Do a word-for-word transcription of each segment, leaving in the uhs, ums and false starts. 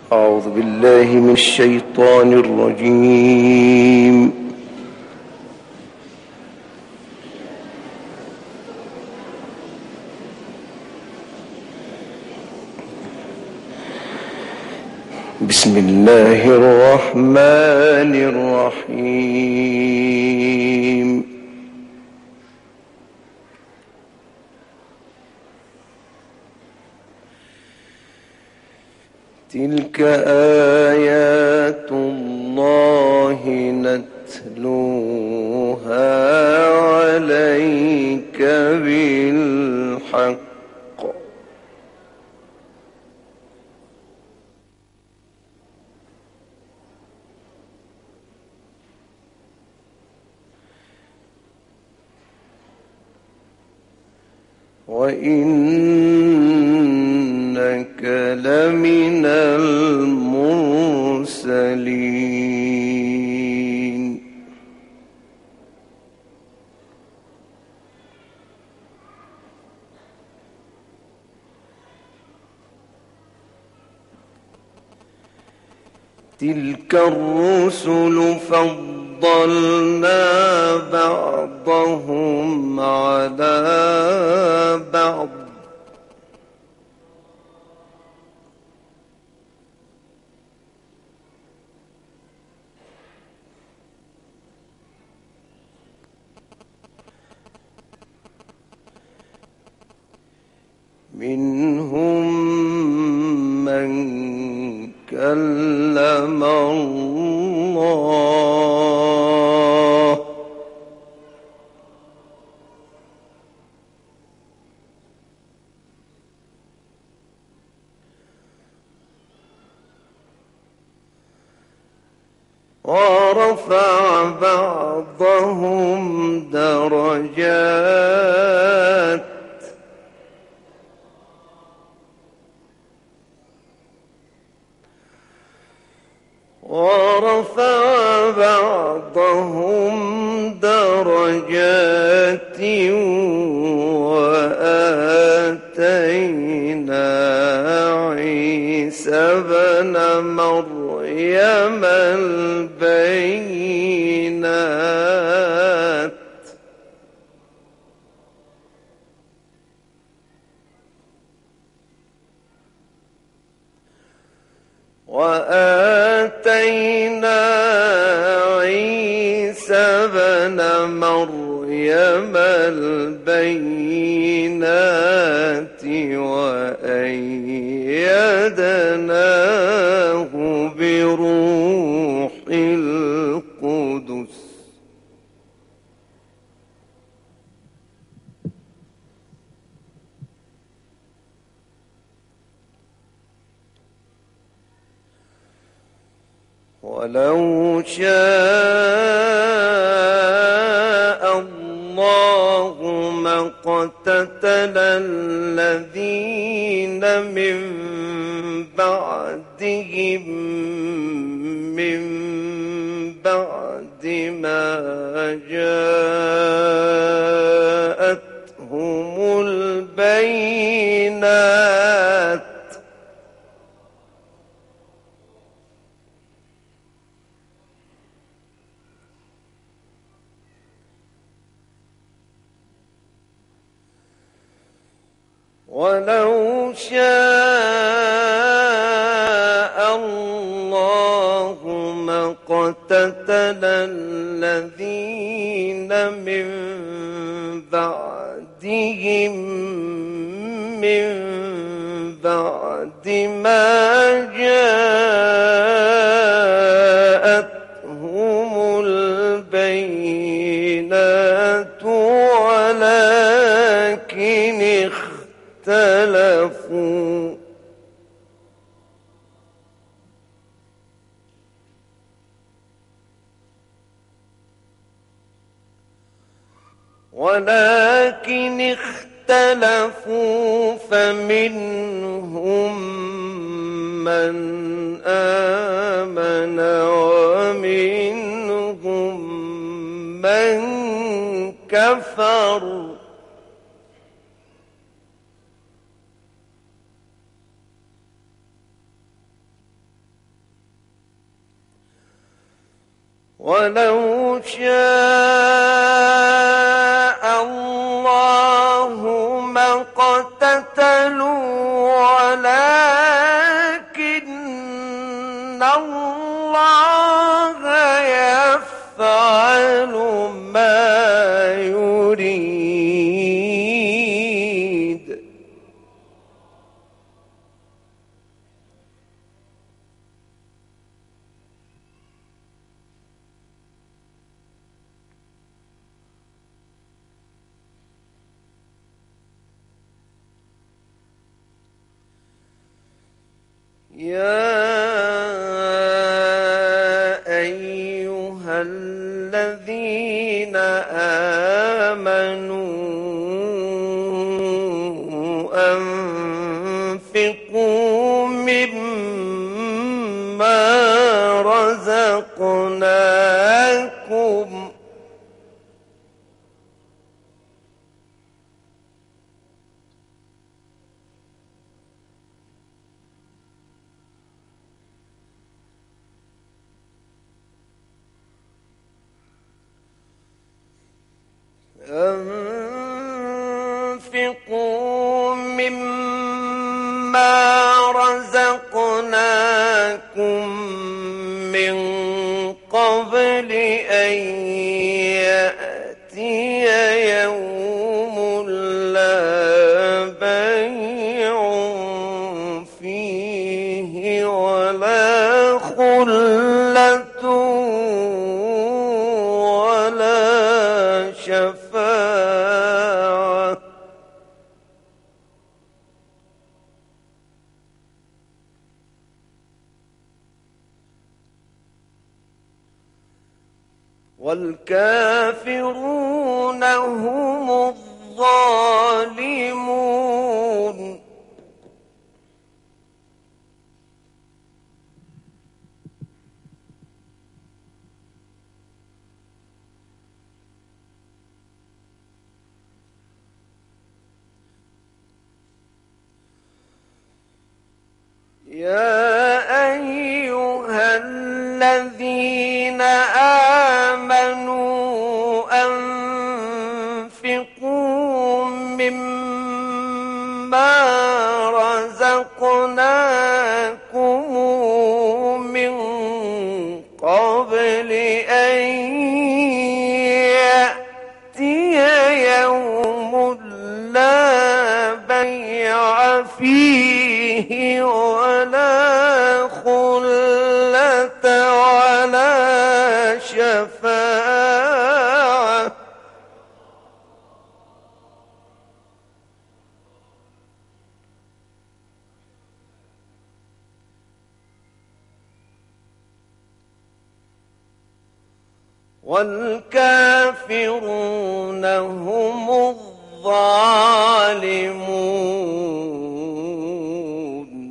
أعوذ بالله من الشيطان الرجيم. بسم الله الرحمن الرحيم. تلك آيات الله نتلوها عليك بالحق. وإنك لمن المرسلين. تلك الرسل فضلنا بعضهم على بعض منهم من كلم الله ورفع بعضهم درجات ورفع بعضهم درجات وآتينا عيسى ابن مريم البينات وآتينا عيسى ابن مريم البينات وأيدناه بروح القدس ولو شاء الله ما اقتتل الذين من بعدهم من بعد ما جاءتهم البينات ولو شاء الله ما اقتتل الذين من بعدهم من بعد ما جاءتهم البينات ولكن اختلفوا ولكن اختلفوا فمنهم من آمن ومنهم من كفر ولو شاء الله ما اقتتلوا ولكن الله يفعل ما يريد. يا أيها الذين آمنوا أنفقوا مما رزقناكم أنفقوا مما رزقناكم من قبل أن يأتي يوم لا بيع فيه ولا خلة ولا شفاعة والكافرون هم الظالمون. يا أيها الذين آمنوا أنفقوا مما رزقناكم من قبل أن يأتي يوم لا بيع فيه ولا خلة ولا شفاعة والكافرون هم الظالمون.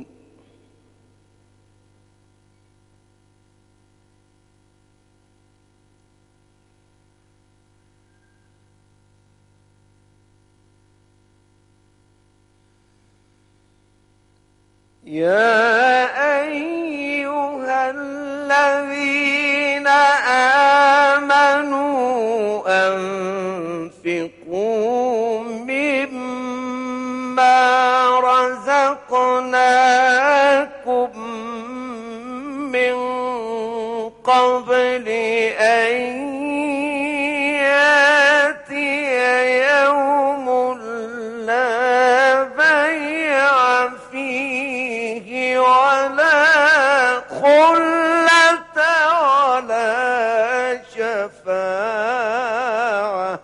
يا أيها الذين آمنوا أنفقوا مما رزقناكم من قبل أن يأتي يوم لا بيع فيه ولا خلة ولا شفاعة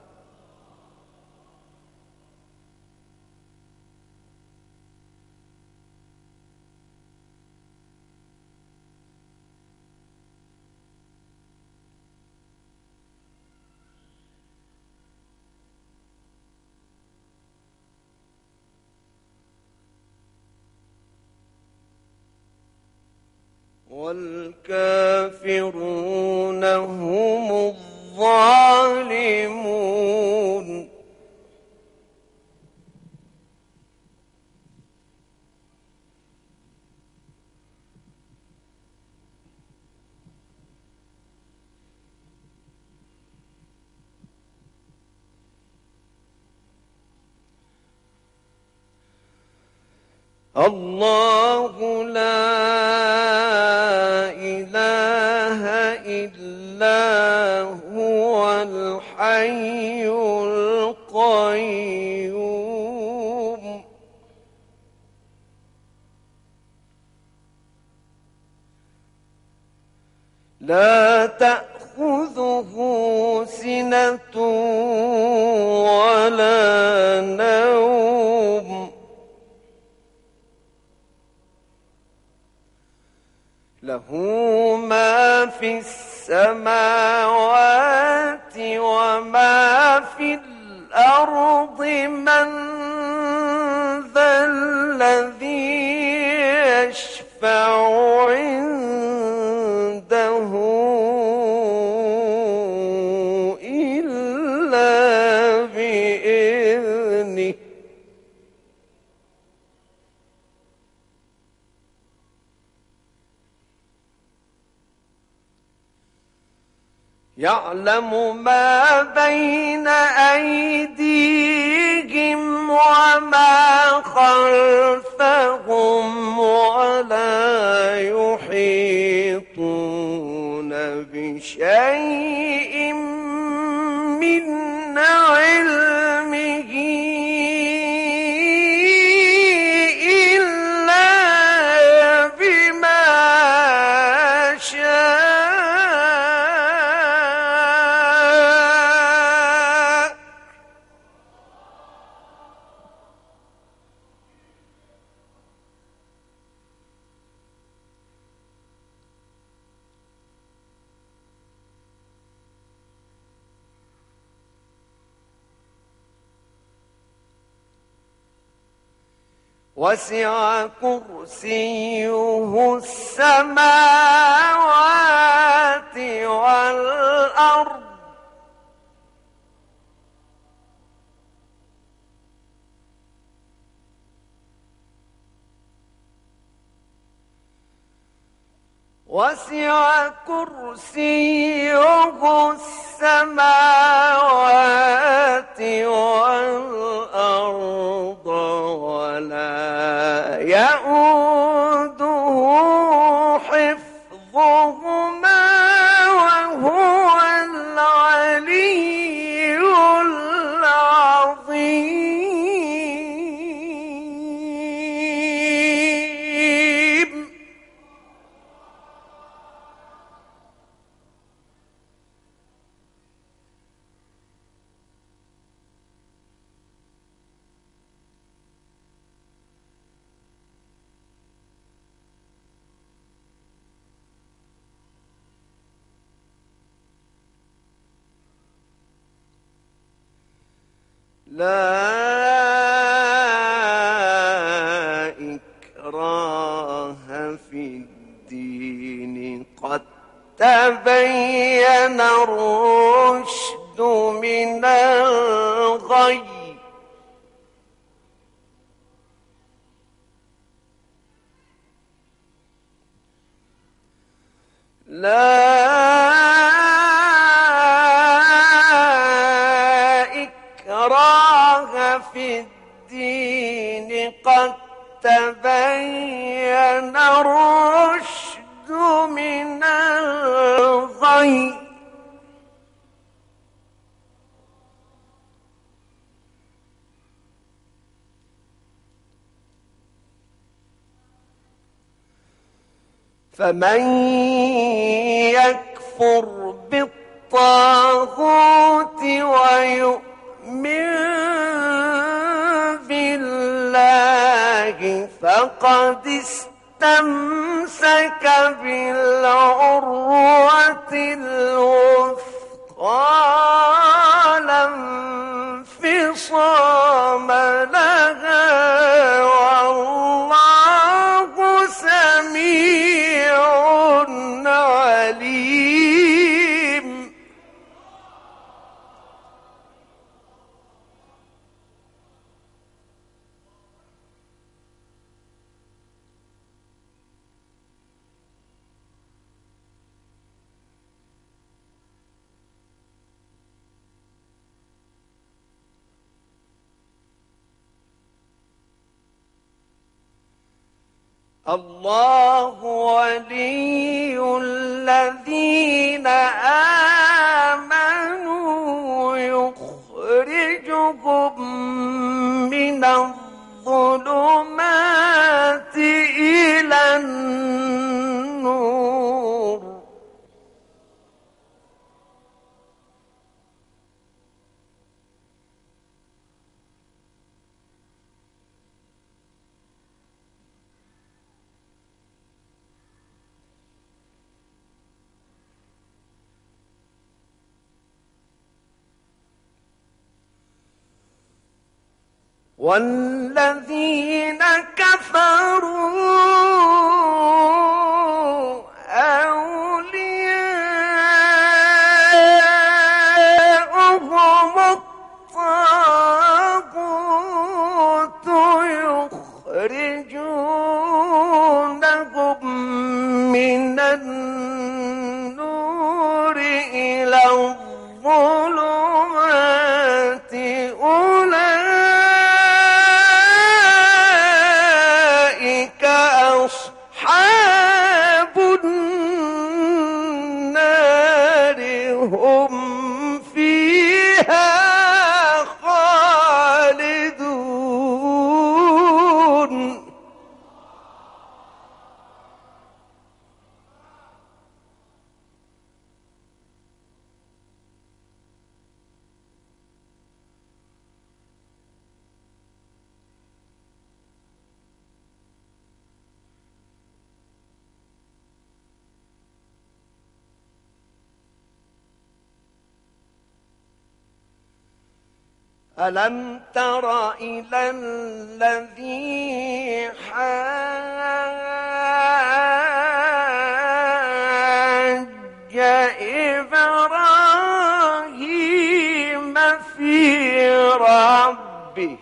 والكافرون هم الظالمون. الله لا إله إلا هو الحي القيوم لا تأخذه سنة ولا نوم له ما في السماوات وما في الأرض من ذا الذي يشفع عنده إلا بإذنه يعلم ما بين أيديهم وما خلفهم ولا يحيطون بشيء من علمه إلا بما شاء وسع كرسيه السماوات والأرض وسع كرسيه السماوات والأرض ولا يئوده حفظهما وهو العلي العظيم لا إكراه في الدين قد تبين الرشد من الغي لا إكراه في الدين قد تبين الرشد من الغي فمن يكفر بالطاغوت ويؤمن بالله فقد استمسك بالعروة الوثقى لا انفصام لها والله سميع عليم الله ولي الذين آمنوا يخرجهم من الظلمات إلى النور. والذين كفروا أولياؤهم الطاغوت يخرجونهم من النور إلى الظلمات. أولئك أصحاب النار هم فيها خالدون. ألم تر إلى الذي حاج إبراهيم في ربه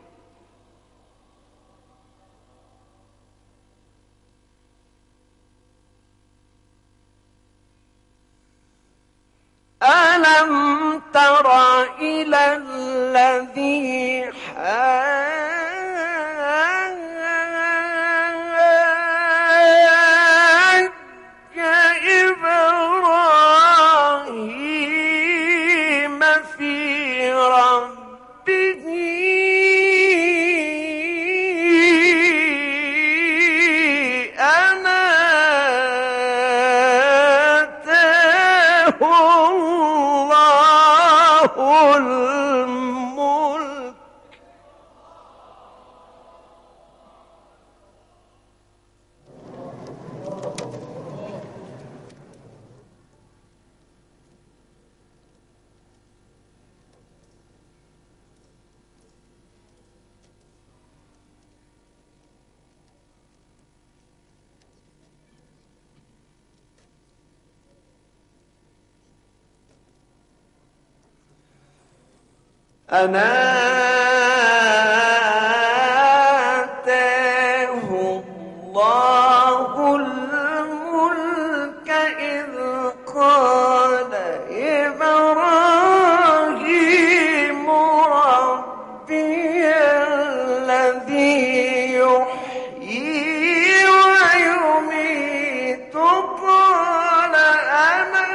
ألم تر إلى الذي حاج إبراهيم في ربه أن آتاه الله الملك أن آتاه الله الملك إذ قال إبراهيم ربي الذي يحيي ويميت قال أنا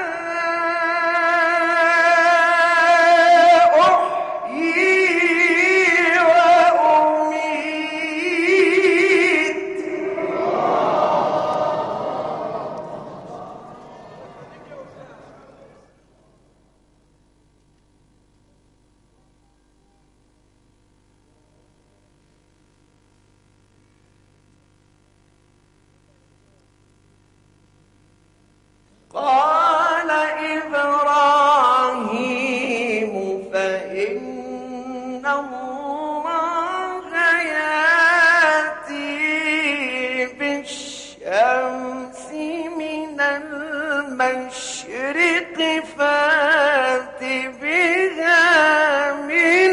قال إبراهيم فإن الله يأتي بالشمس من المشرق فات بها من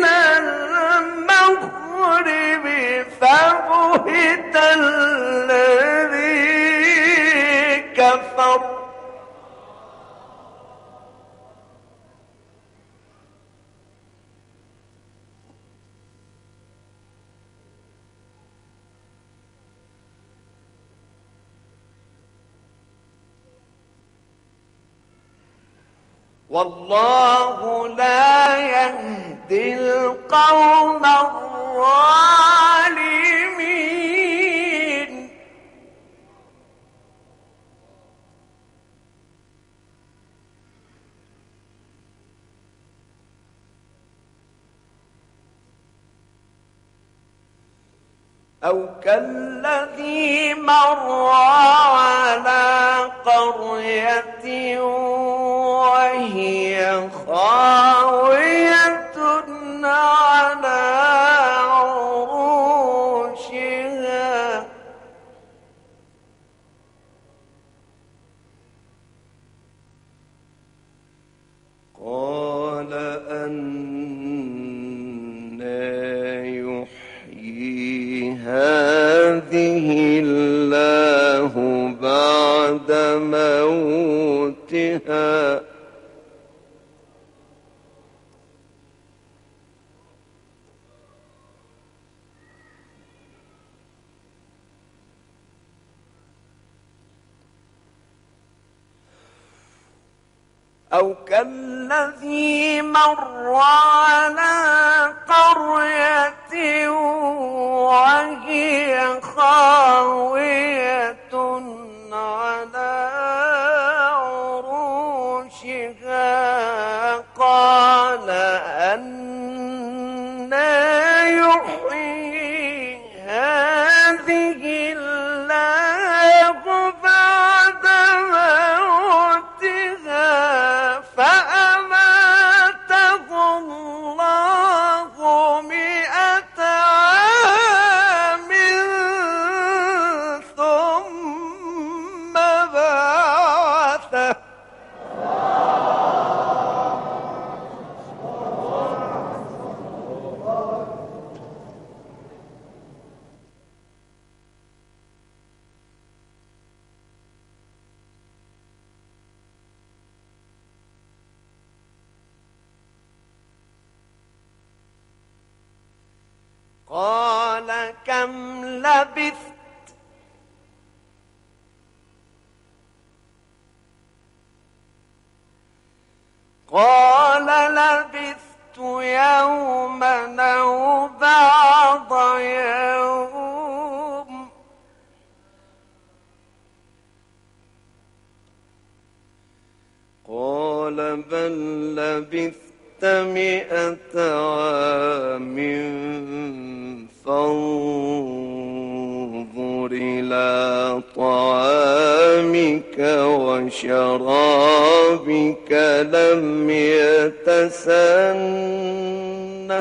المغرب فبهت الذي كفر والله لا يهدي القوم الظالمين. أو كالذي مر على قرية وهي خاوية على عروشها قال أنى يحيي هذه الله بعد موتها أو كالذي مر على قرية وهي خاوية على عروشها قال أنى يحيي هذه الله بعد موتها فأماته الله مئة عام ثم بعثه قال كم لبثت قال لبثت يوما أو بعض يوم قال بل لبثت مئة عام فانظر إلى طعامك وشرابك لم يتسنه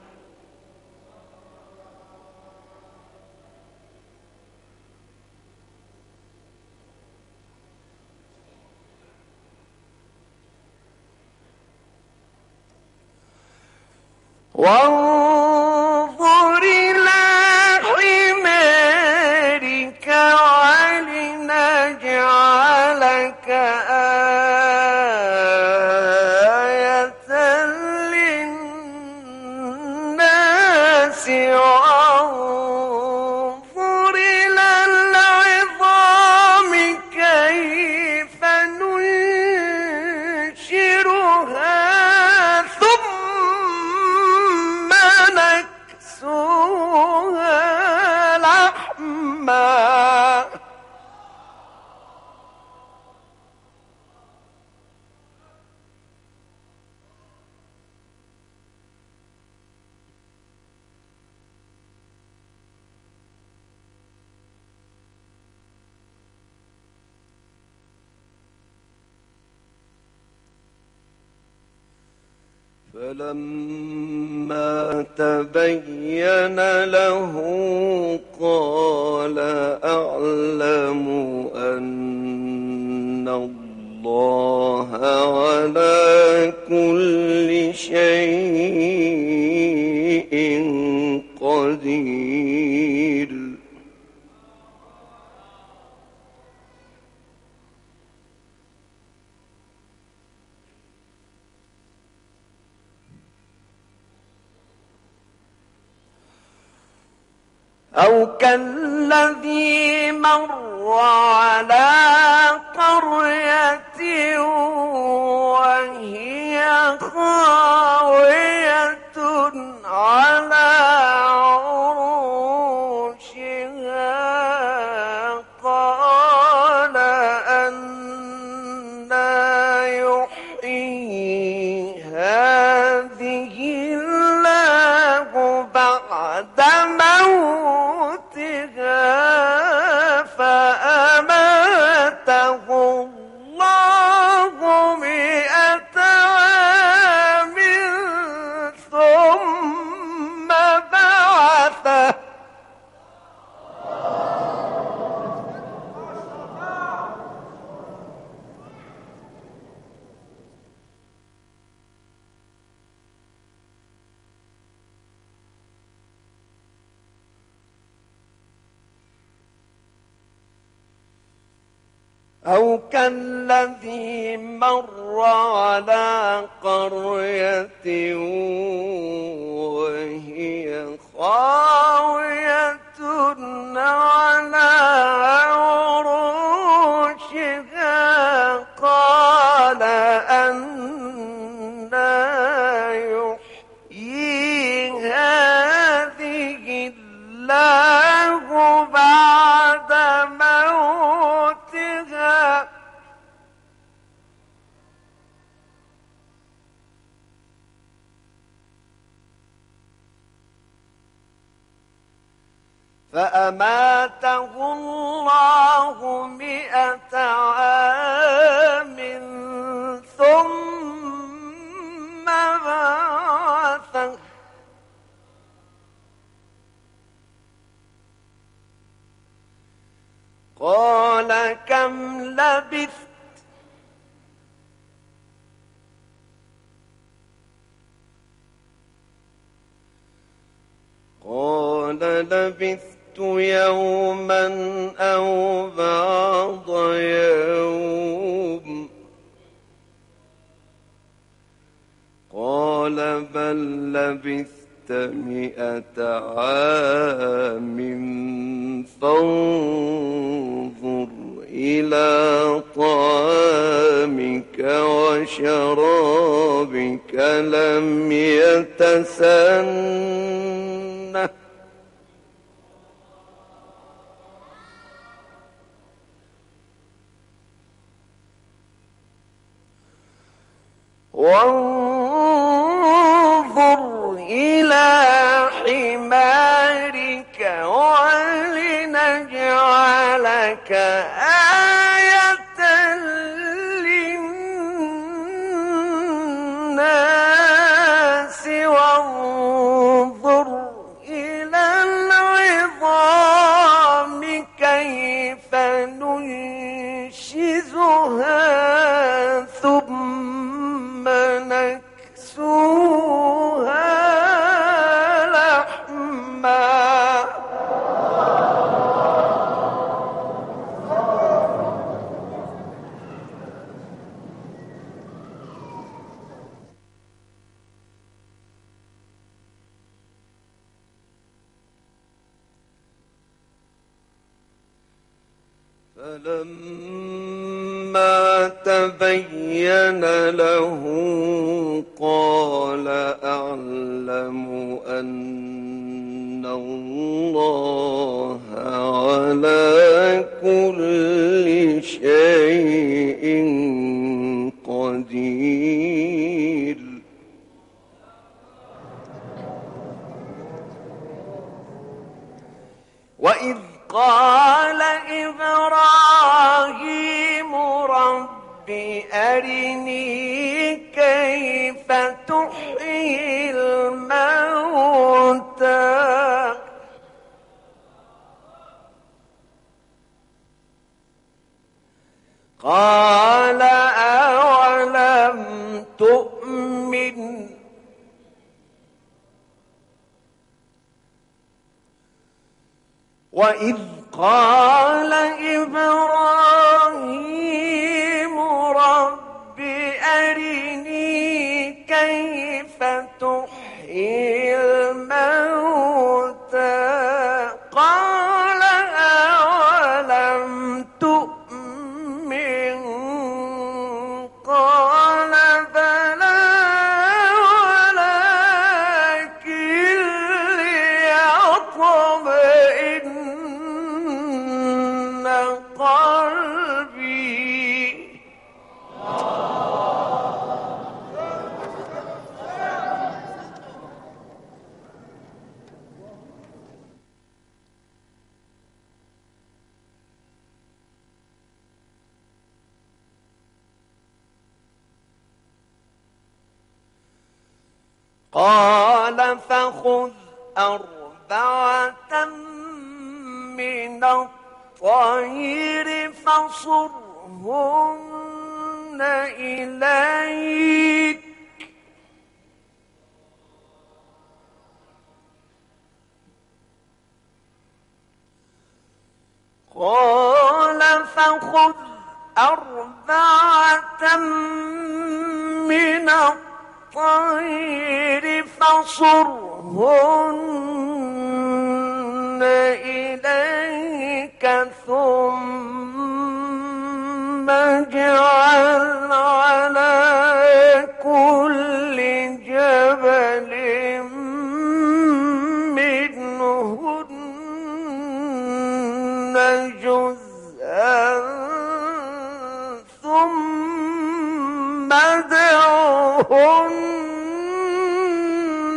وانظر إلى حمارك ولنجعلك آية للناس وانظر إلى العظام كيف ننشرها نكسوها لحما فلما تبين له قال أعلم أن الله على كل شيء قدير. أو كالذي مر على قرية وهي أو كالذي مر على قرية وهي خاوية على عروشها قال أنى يحيي هذه الله بعد موتها فأماته الله مئة عام ثم بعثه قال كم لبثت قال لبثت يوما أو بعض يوم قال بل لبثت مئة عام فانظر إلى طعامك وشرابك لم يتسنه وانظر إلى حمارك ولنجعلك آية للناس وانظر إلى العظام كيف ننشزها ثم نكسوها لحما فلما تبين له قال أعلم أن الله على كل شيء قدير وإذ قال إبراهيم رب أرني كيف تحيي الموتى قال أولم تؤمن وإذ قال إبراهيم رب أرني كيف تحيي الموتى قال أولم تؤمن قال بلى ولكن ليطمئن قلبي قال فخذ أربعة من الطير فصرهن إليك قال فخذ أربعة من الطير فصرهن إليك ثم اجعل على كل جبل منهن جزءا ثم ادعهن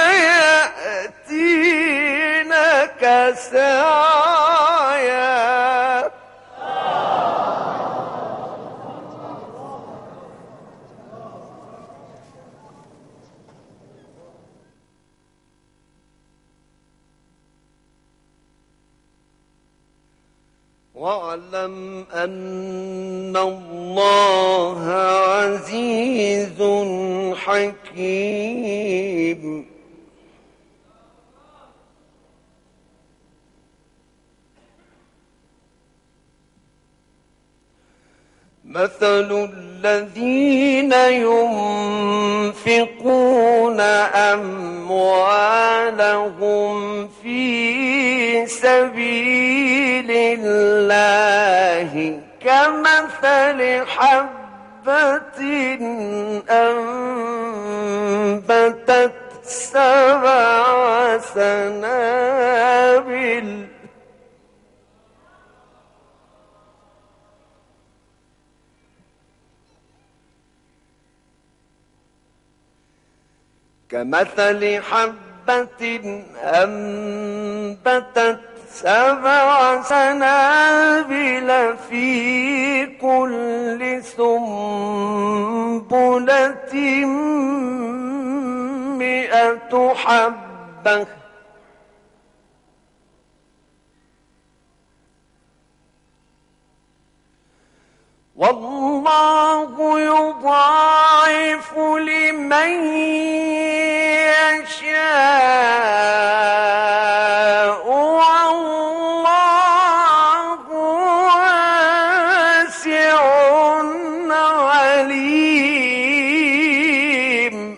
يأتينك سعيا واعلم أن الله عزيز حكيم. مثل الذين ينفقون أموالهم في سبيل الله كمثل حبة أنبتت سبع سنابل كمثل حبة أنبتت سبع سنابل في كل سنبلة مئة حبة والله يضاعف لمن يشاء والله واسع عليم.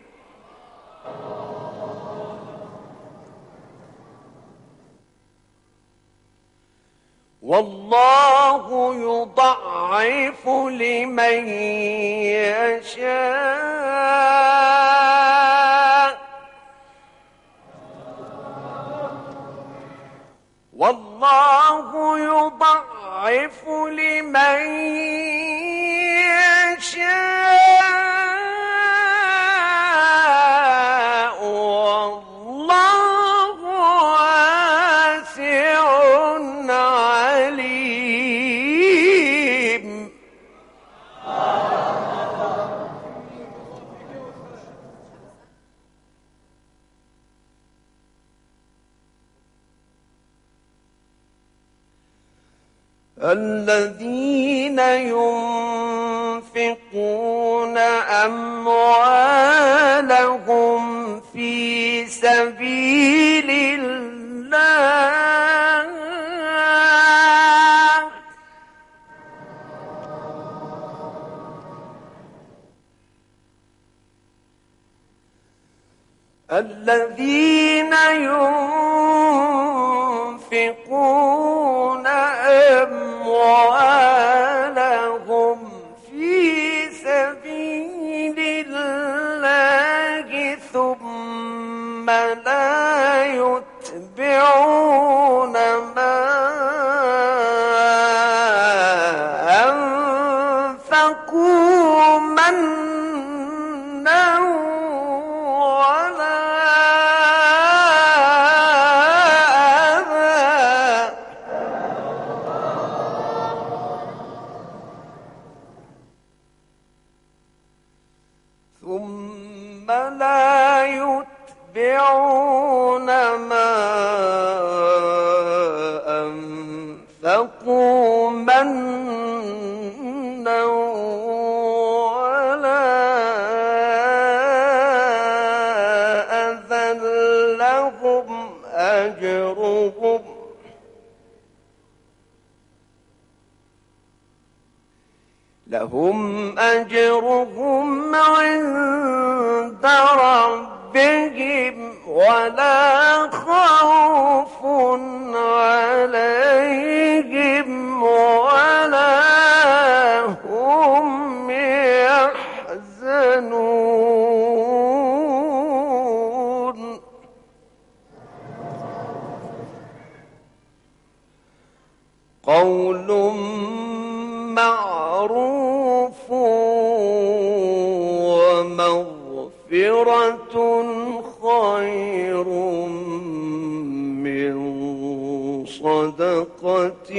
والله يضاعف لمن يشاء والله يضاعف لمن يشاء والله واسع عليم. الذين ينفقون أموالهم في سبيل الله الذين ينفقون أموالهم في سبيل الله ثم لا يتبعون ما أنفقوا منا ولا ثم لا يتبعون ما أنفقوا منا ولا أذى لهم أجرهم لهم أجرهم عند ربهم ولا خوف عليهم ولا هم يحزنون قول معروف ومغفرة خير من صدقة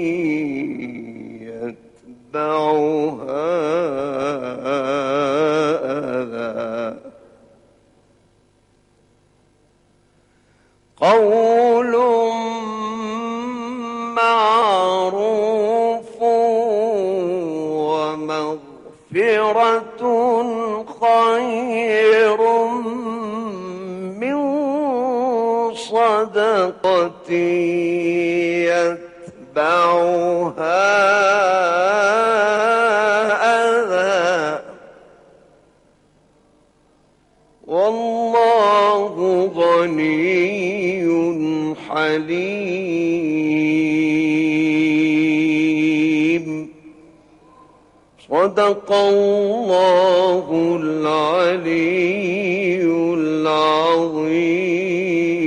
يتبعها أذى قول معروف ومغفرة خير من صدقة يتبعها أذى والله غني حليم صدق الله العلي العظيم.